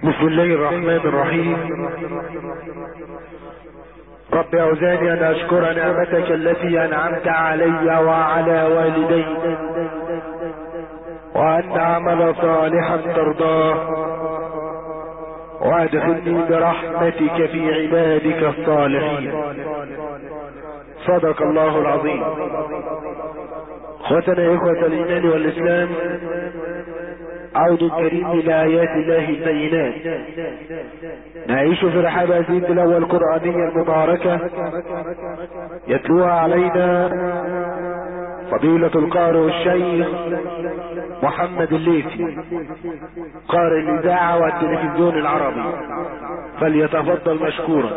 بسم الله الرحمن الرحيم. رب أوزاني أن أشكر نعمتك التي أنعمت علي وعلى والدي، وأن أعمل صالحا ترضاه، وأدخلني برحمتك في عبادك الصالحين. صدق الله العظيم. اخوتنا اخوة الايمان والاسلام، عود كريم لآيات الله البينات. نعيش في رحاب هذه التلاوة القرآنية المباركة، يتلوها علينا فضيلة القارئ الشيخ محمد الليثي، قارئ الإذاعة والتلفزيون العربي، فليتفضل مشكورا.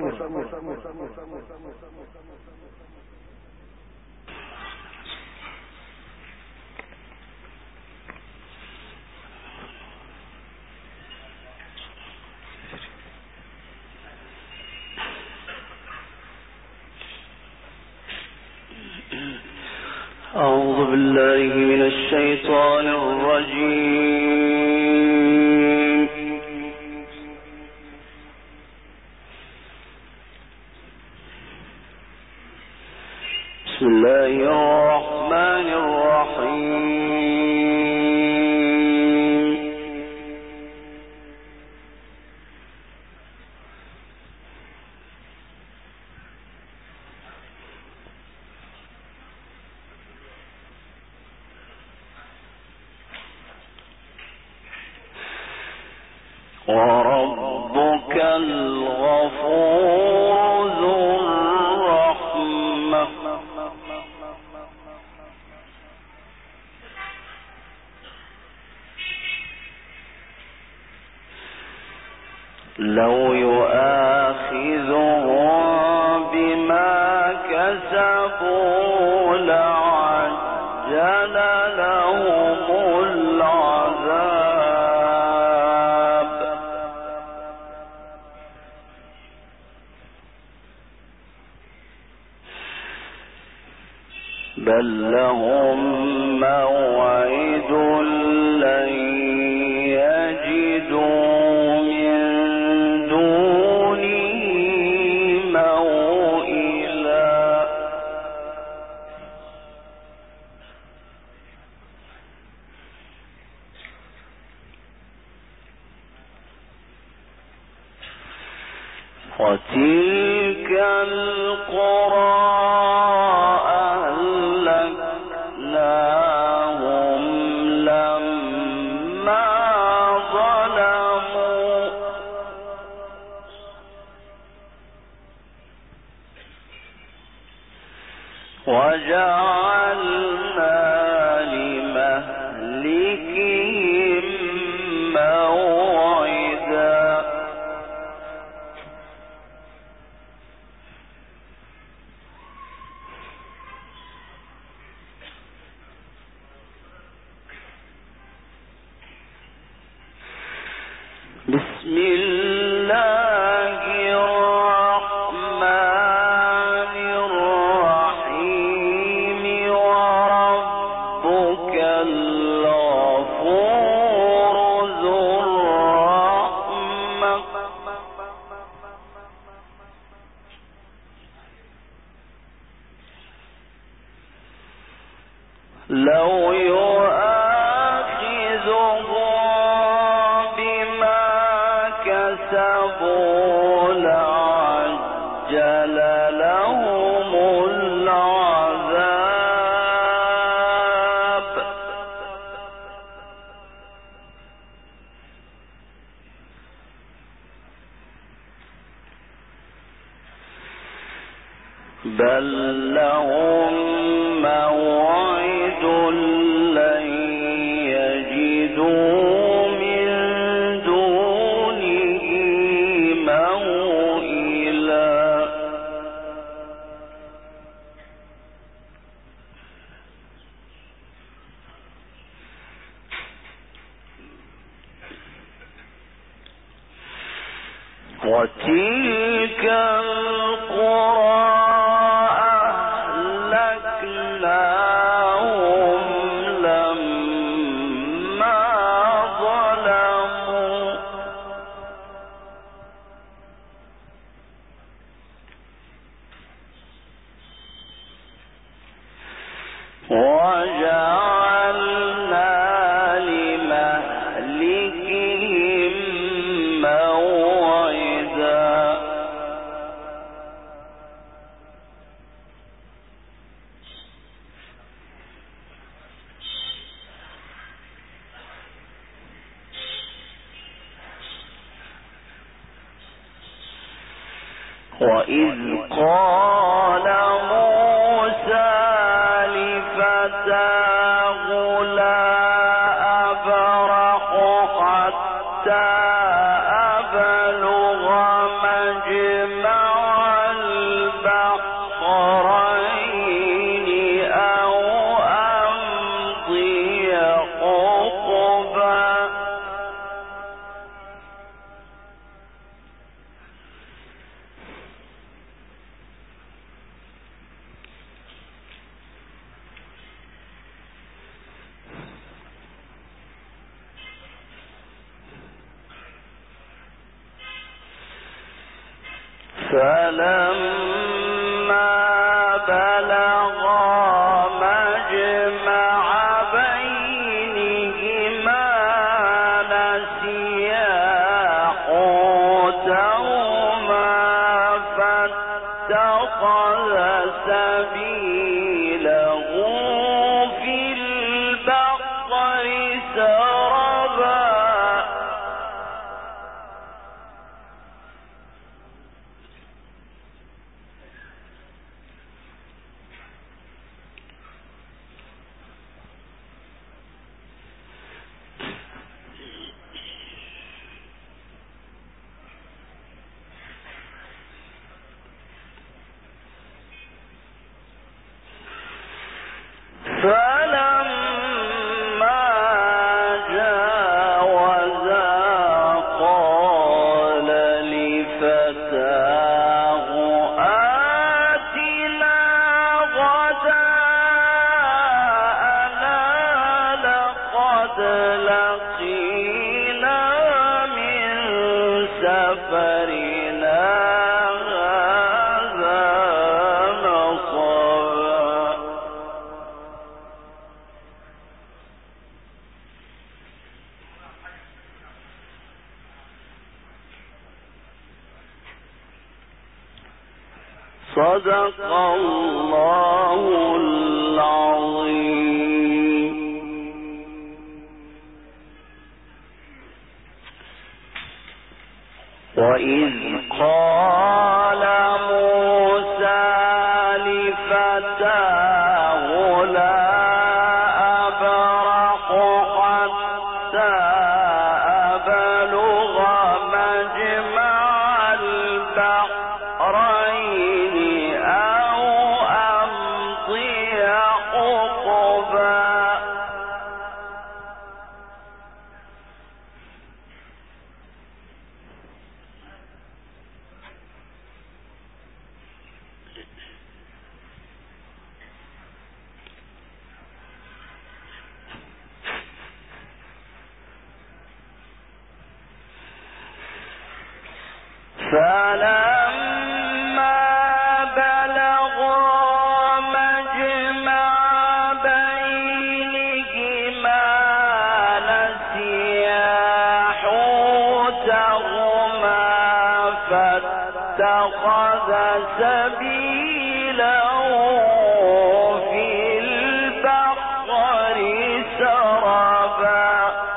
أعوذ بالله من الشيطان الرجيم. بسم الله الرحمن الرحيم. وربك الغفور ذو الرحمة لو يؤاخذهم بما كسبوا لعجل لهم العذاب، بل لهم موعد لن يجدوا من دونه موئلا. وتلك القرى وجعلنا لمهلكهم موعدا. بسم الله الرحمن الرحيم. وربك الغفور ذو الرحمة لو يؤاخذهم بما كسبوا لعجل لهم العذاب، بل لهم موعد لن يجدوا من دونه موئلا. وتلك القرى أهلكناهم لما ظلموا وإذ قال موسى لفتاه لا أبرح حتى أبلغ مجمع البحرين أو أمضي حقبا فلما بلغا مجمع بينهما نسيا حوتهما فاتخذ سبيله في البحر سربا فلما جاوزا قال لفتاه آتنا غداءنا لقد لقينا من سفرنا هذا نصبا صدق الله العظيم. وإذ قال موسى لفتاه لا أبرح حتى أبلغ مجمع البحرين أو أمضي حقبا فلما بلغا مجمع بينهما نسيا حوتهما فاتخذ سبيله في البحر سربا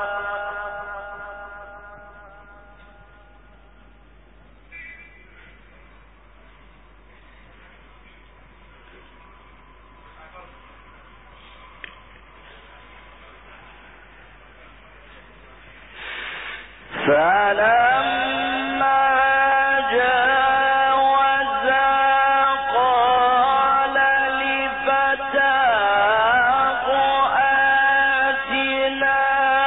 فلما جاوزا قال لفتاه آتنا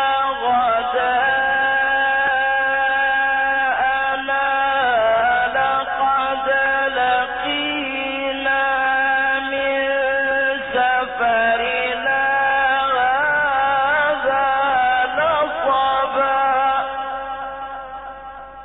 غداءنا لقد لقينا من سفرنا هذا نصبا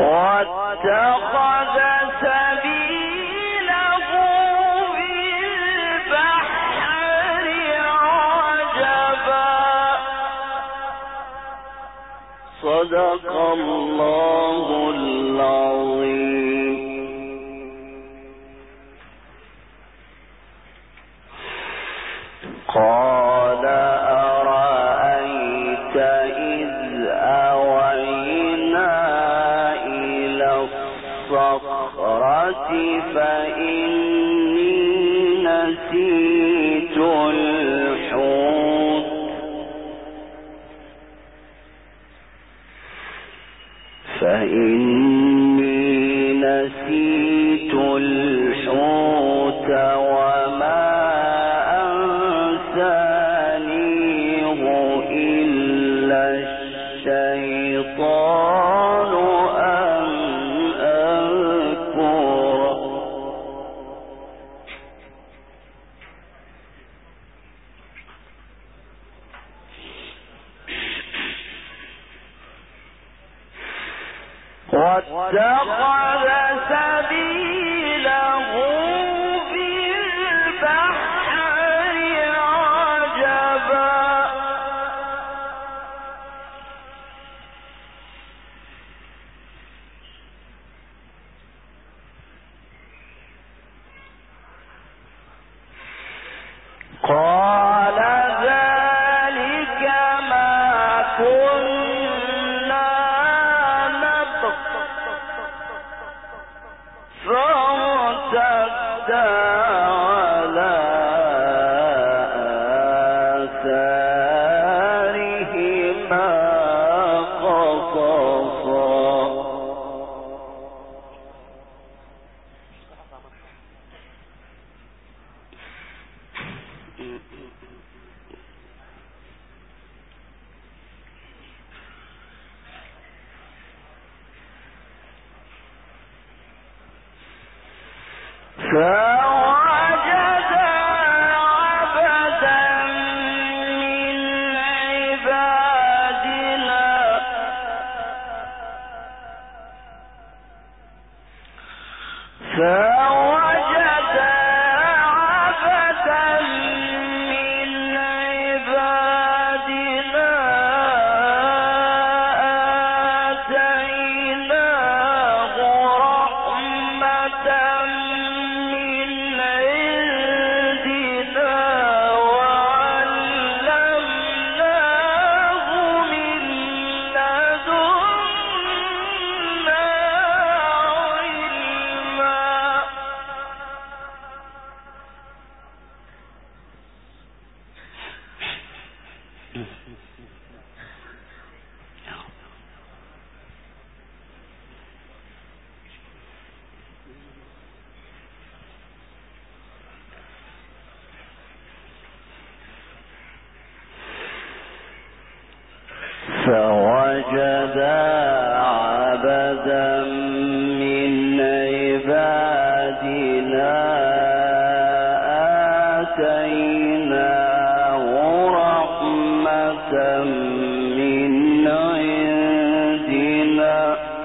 واتخذ سبيله في البحر عجبا. صدق الله العظيم. قال أرأيت إذ أوينا إلى الصخرة فإني نسيت الحوت وما أنسانيه إلا الشيطان أن أذكره. واتخذ سبيله في البحر عجبا. قال ذلك ما كنا نبغ فارتدا على آثارهما قصصا. فوجد عبدا من عبادنا آتيناه رحمة من عندنا وعلمناه من لدنا علما. فوجد عبدا من عبادنا آتيناه رحمة من عندنا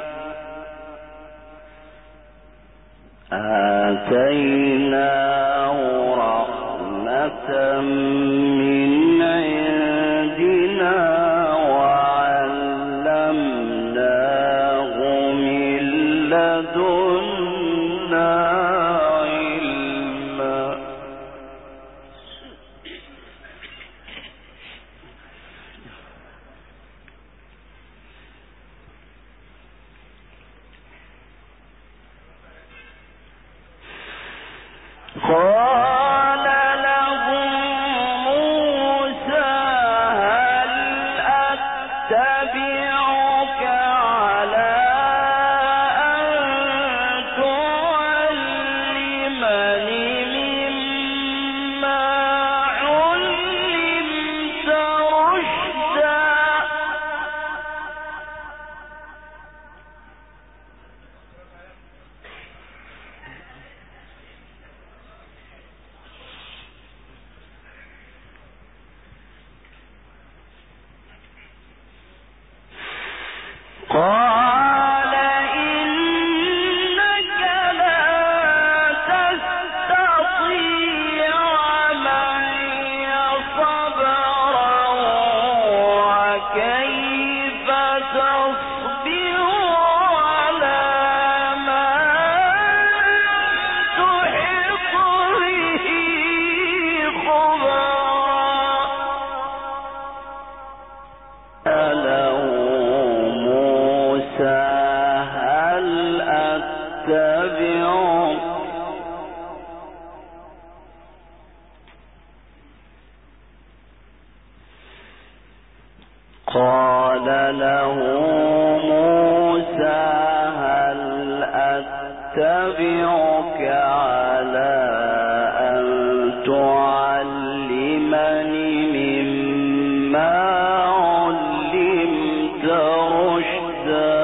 وعلمناه من لدنا علما. قال لهم موسى هل أتبعك على أن تعلمني مما علمت رشدا. قال قال له موسى هل أتبعك على أن تعلمني مما علمت رشدا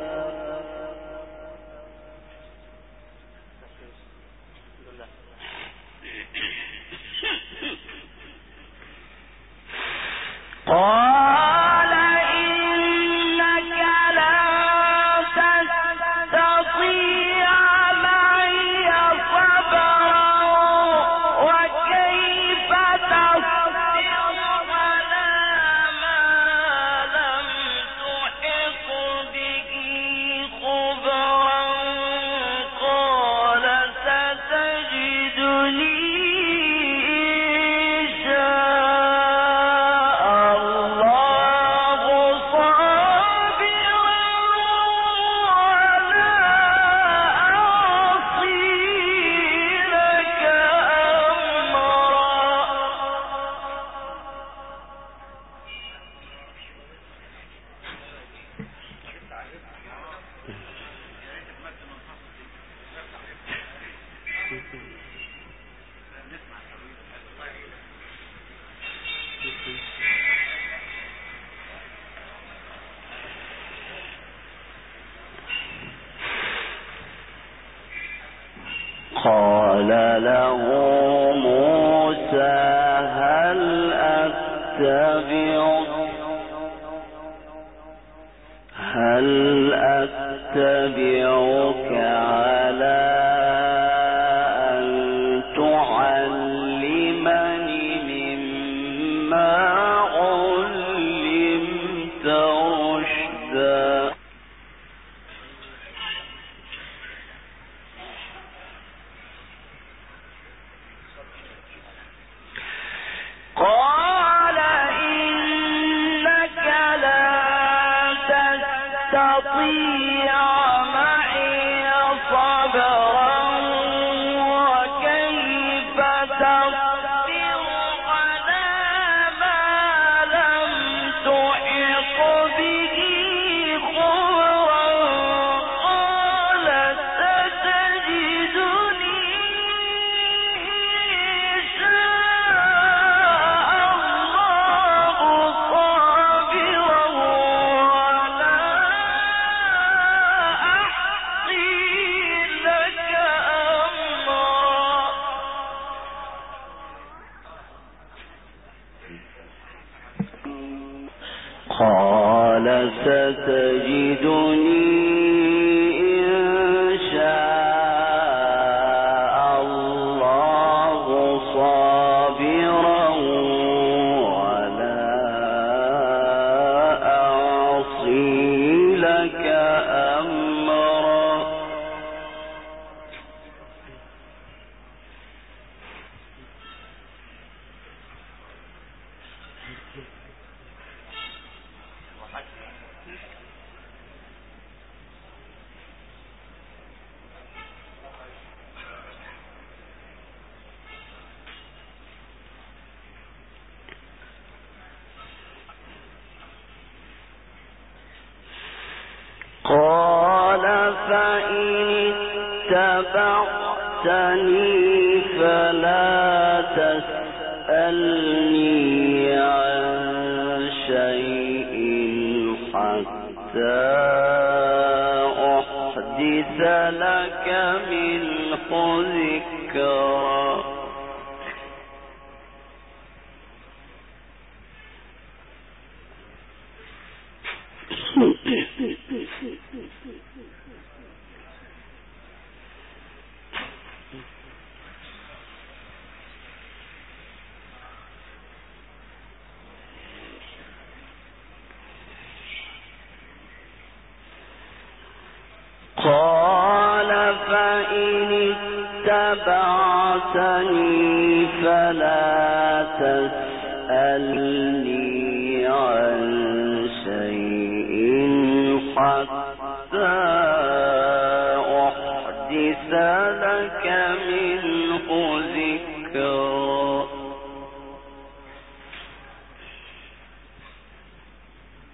قال إنك لن تستطيع معي صبرا وكيف تصبر على ما لم تحط به خبرا قال ستجدني قال له موسى هل أتبعك على أن تعلمني مما علمت رشدا قال إنك لن تستطيع معي صبرا وكيف تصبر على ما لم تحط به خبرا قال ستجدني قال ستجدني إن شاء الله صابرا ولا أعصي لك أمرا قال فإن اتبعتني فلا تسألني عن شيء حتى أحدث لك منه ذكرا قال فإن اتبعتني فلا تسألني عن شيء حتى أحدث لك منه ذكرا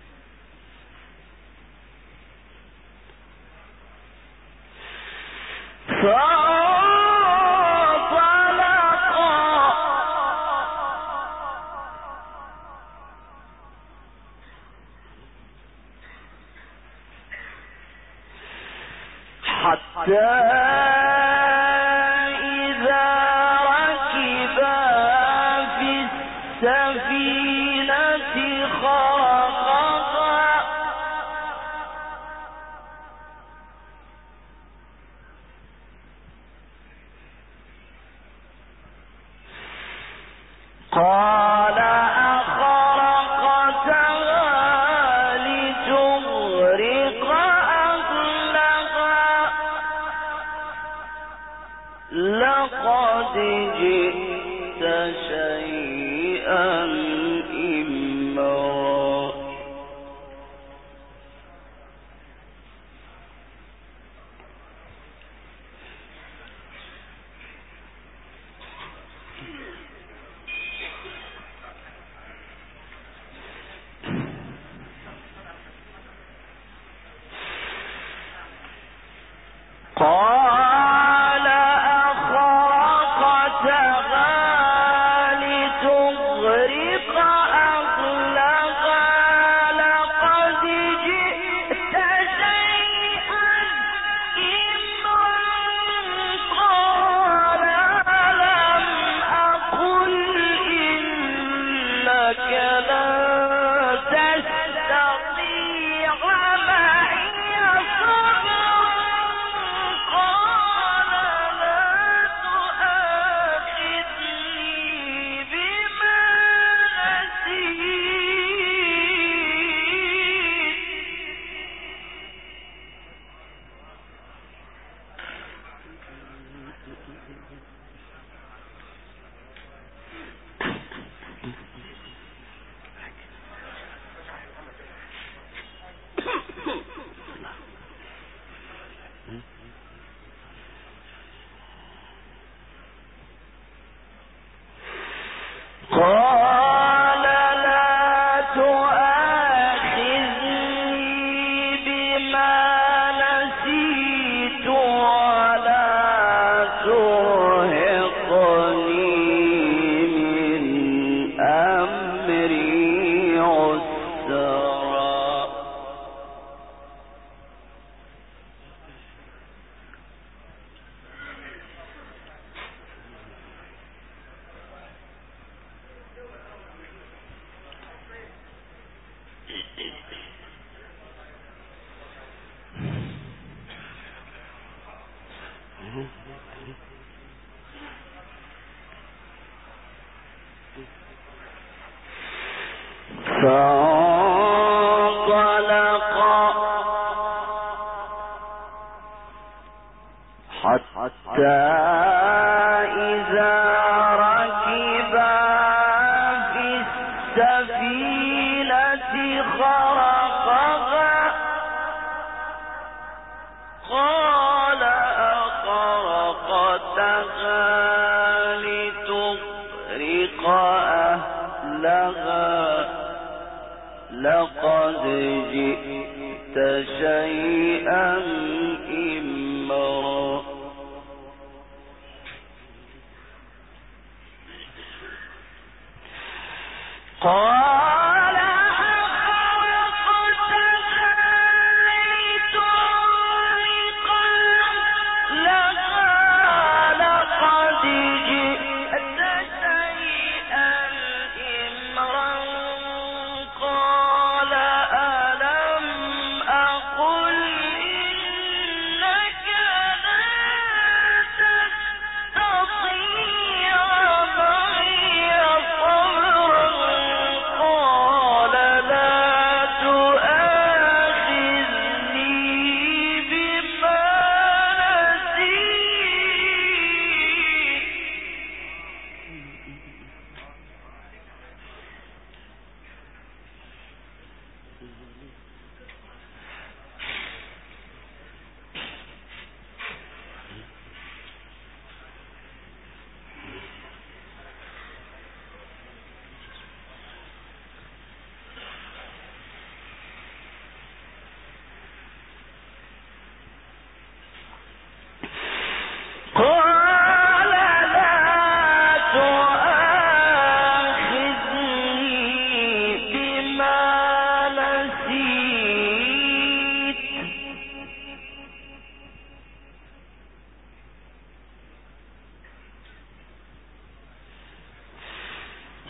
لقد جئت شيئا إمرا.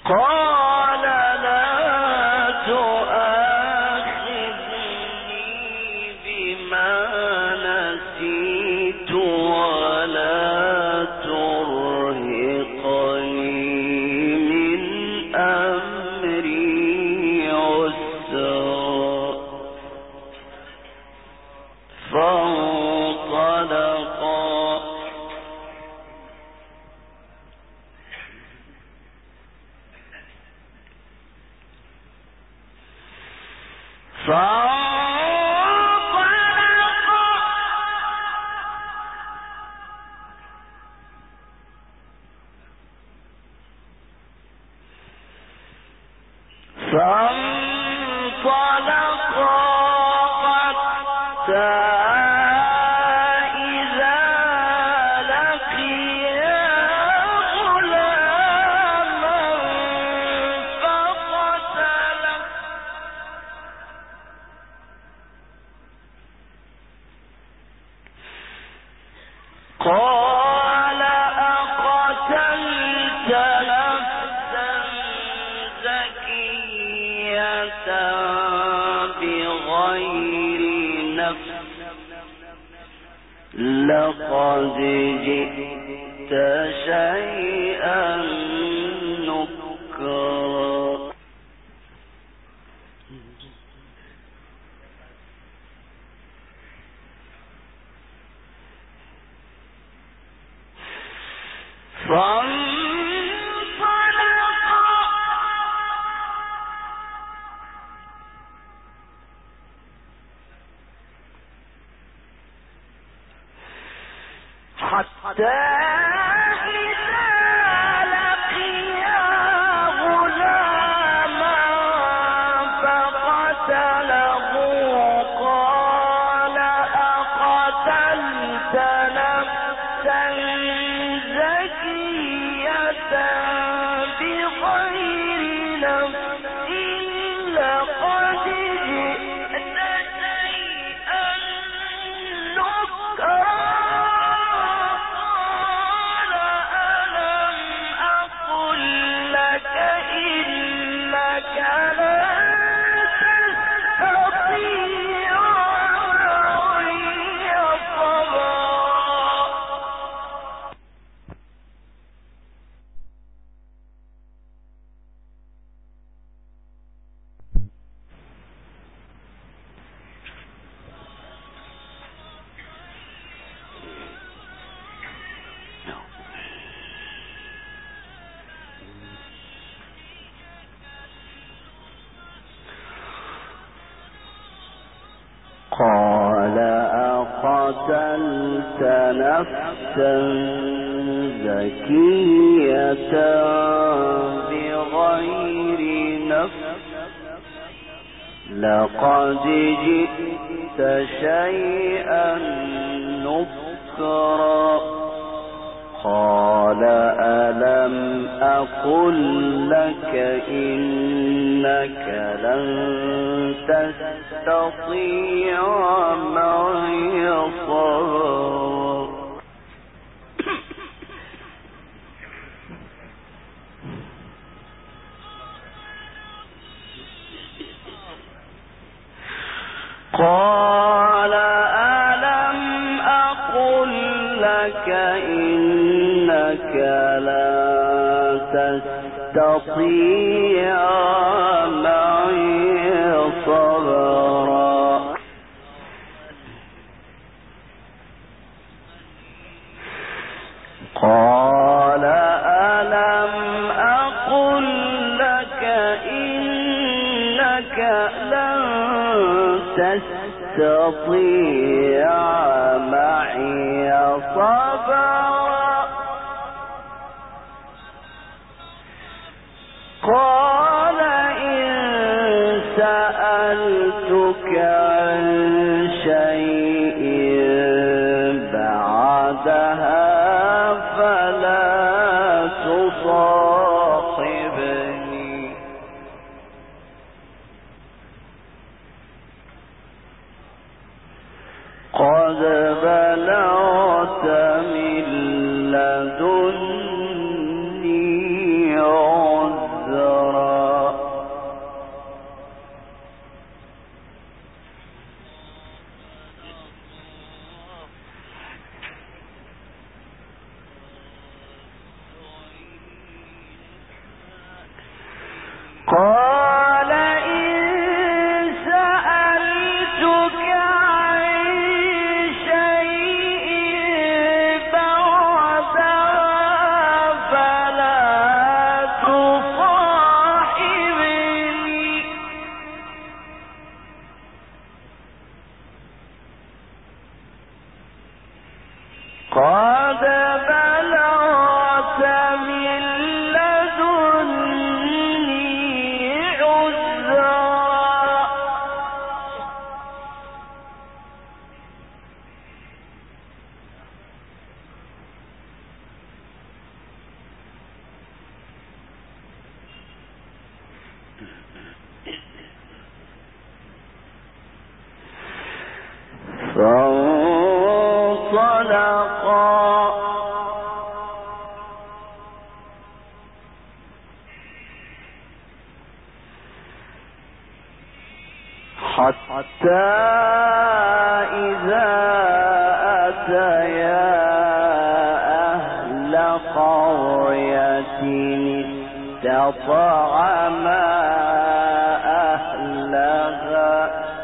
قال لا تؤاخذني بما نسيت ولا ترهقني من أمري عسرا فانطلقا قال أقتلت نفسا زكية بغير نفس لقد جئت شيئا نكرا حتى إذا لقيا غلاما فقتله قال أقتلت نفسا زكية بغير نفس لقد جئت شيئا نكرا قال أقتلت نفسا زكية بغير نفس لقد جئت شيئا نكرا قال ألم أقل لك إنك لن تستطيع معي صبرا قال ألم أقل لك إنك لا تستطيع معي صبرا قال ألم أقل لك إنك لن تستطيع معي صبرا قال إن سألتك عن شيء بعدها فلا تصاحبني قد بلغت من لدني عذرا قال إن سألتك عن شيء بعدها فلا تصاحبني قد بلغت من لدني عذرا فانطلقا حتى إذا أتيا أهل قرية استطعما أهلها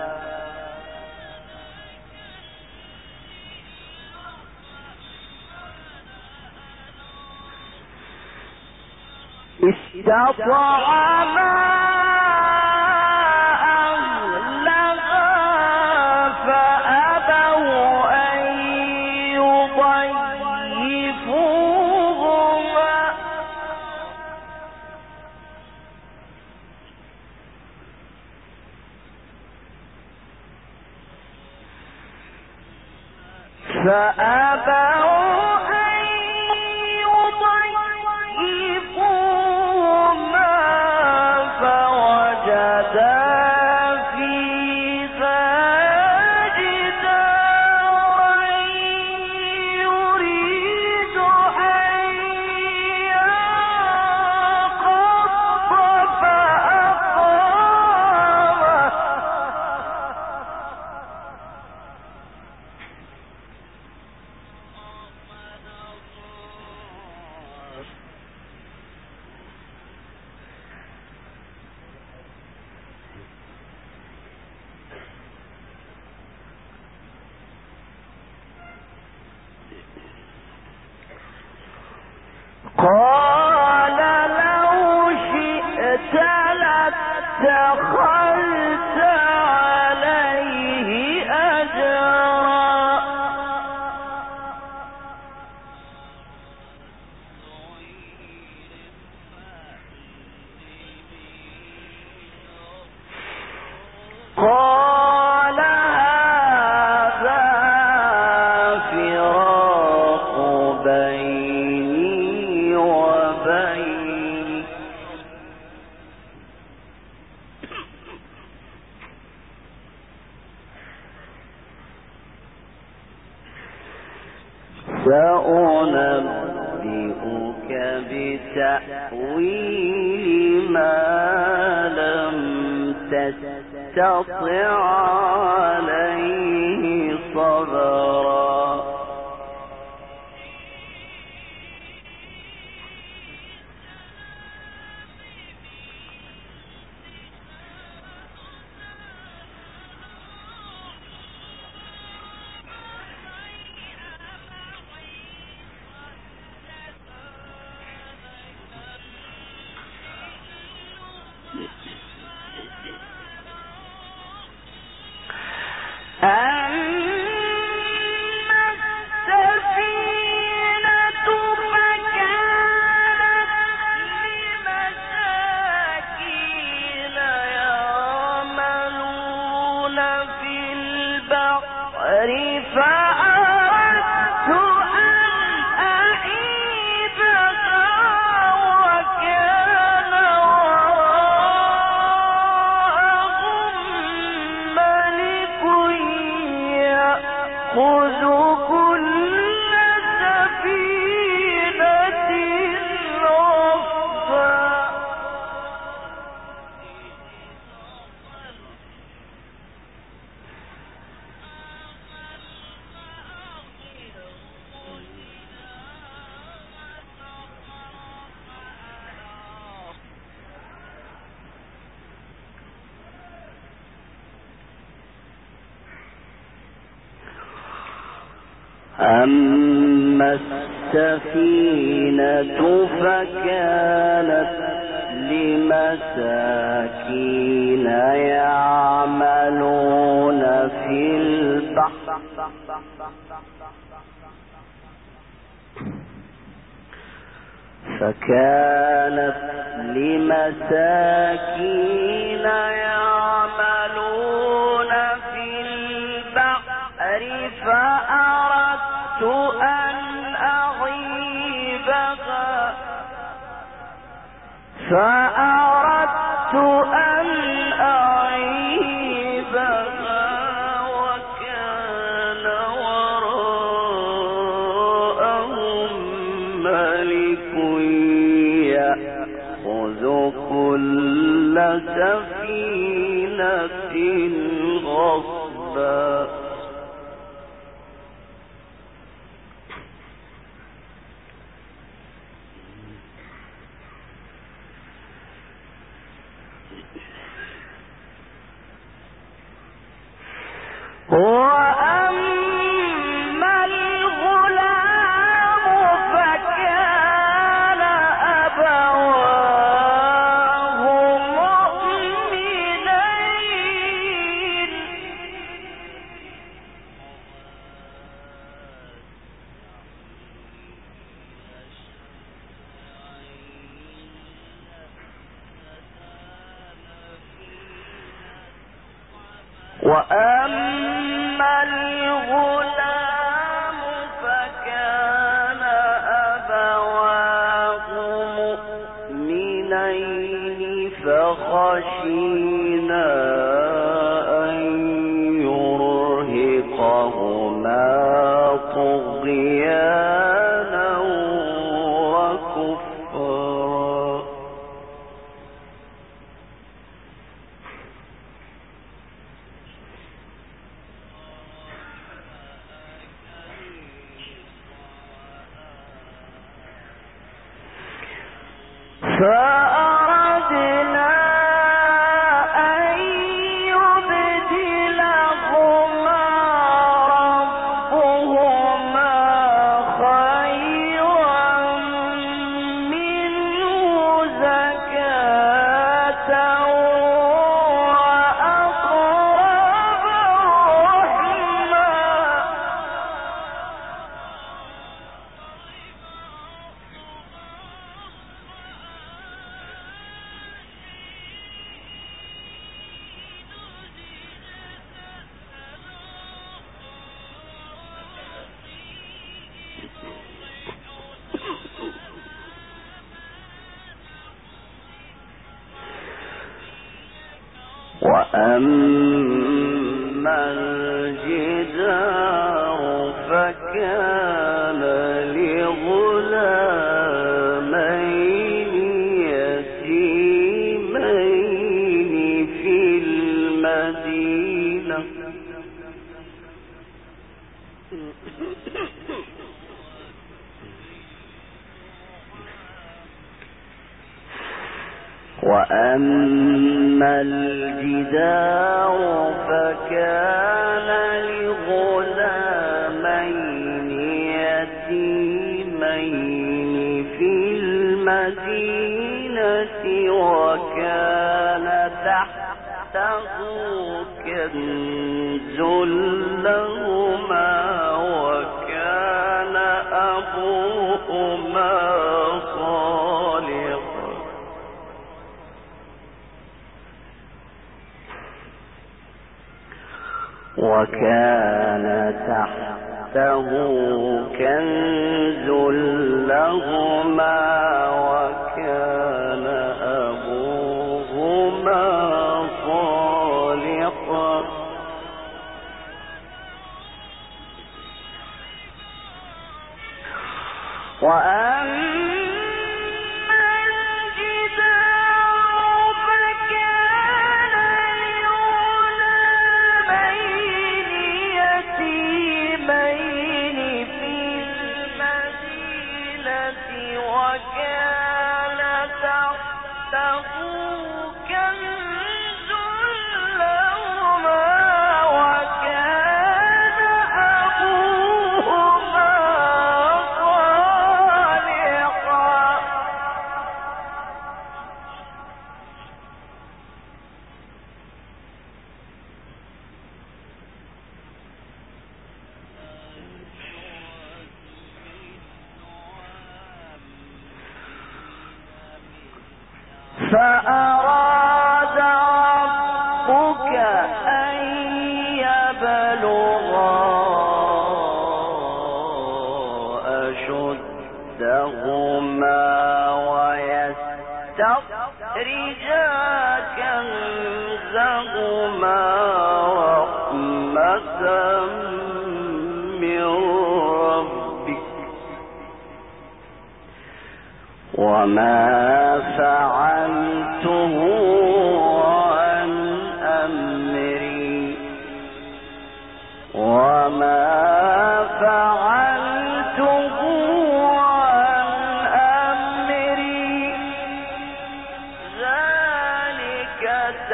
فأبوا أن يضيفوهما فوجدا فيها جدارا يريد أن ينقض فأقامه قال لو شئت لاتخذت عليه أجرا قال هذا فراق بيني وبينك سأنبئك بتأويل ما لم تستطع عليه صبرا أما السفينة فكانت لمساكين يعملون في البحر فأردت أن أعيبها وكان وراءهم ملك يأخذ كل سفينة غصبا. وأما الغلام فكان أبواه مؤمنين فخشينا أن يرهقهما طغيانا وكفرا. فأردنا أن يبدلهما ربهما خيرا منه زكاة وأقرب رحما. وأما الجدار فكان لغلامين يتيمين في المدينة وأما الجدار فكان لغلامين يتيمين في المدينة وكان تحته كنز لهما وكان أبوهما صالحا وكان أبوهما صالحا وكان فأراد ربك أن يبلغا أشدهما ويستخرجا كنزهما رحمة من ربك وما فعلته عن أمري ذلك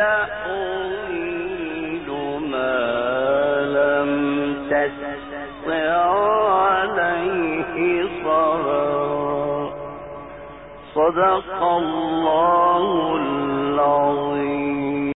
تأويل ما لم تستطع عليه صبرا صدق الله العظيم.